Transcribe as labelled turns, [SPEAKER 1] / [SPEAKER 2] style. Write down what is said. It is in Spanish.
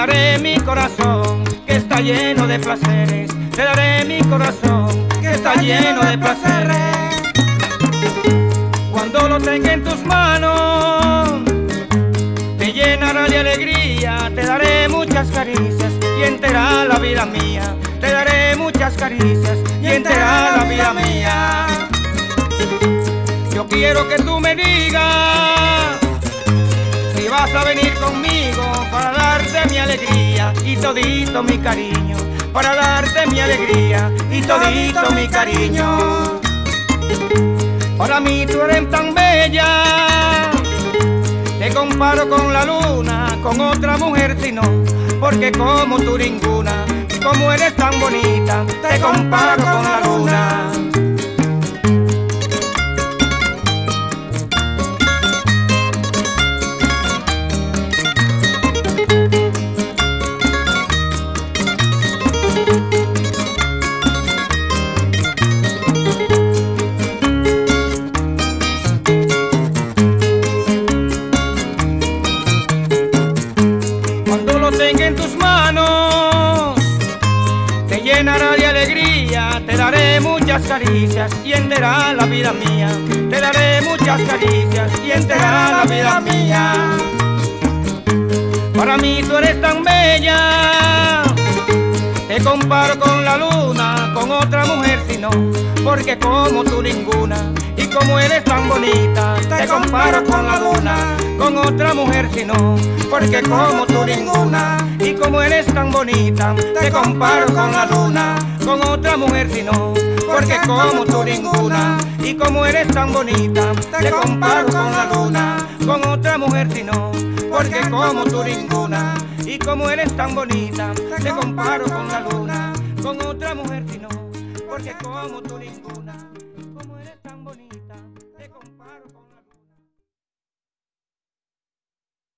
[SPEAKER 1] daré mi corazón que está lleno de placeres, te daré mi corazón que está lleno de placeres. Cuando lo tenga en tus manos, te llenará de alegría, te daré muchas caricias y entera la vida mía, te daré muchas caricias y entera la vida mía. Yo quiero que tú me digas si vas a venir conmigo para darte mi alegría y todito mi cariño, para darte mi alegría y todito mi cariño. Para mí tú eres tan bella, te comparo con la luna, con otra mujer si no, porque como tú ninguna, y como eres tan bonita, te comparo con la luna. Tenga en tus manos, te llenará de alegría, te daré muchas caricias y entera la vida mía, te daré muchas caricias y entera la vida mía. Para mí tú eres tan bella, te comparo con la luna, con otra mujer si no, porque como tú ninguna, y como eres tan bonita, te comparo con la luna, con otra mujer si no, porque como tú ninguna, y como eres tan bonita, te comparo con la luna, con otra mujer si no, porque como tú ninguna, y como eres tan bonita, te comparo con la luna, con otra mujer si no, porque como tú ninguna, y como eres tan bonita, te comparo con la luna, con otra mujer si no, porque como tú ninguna.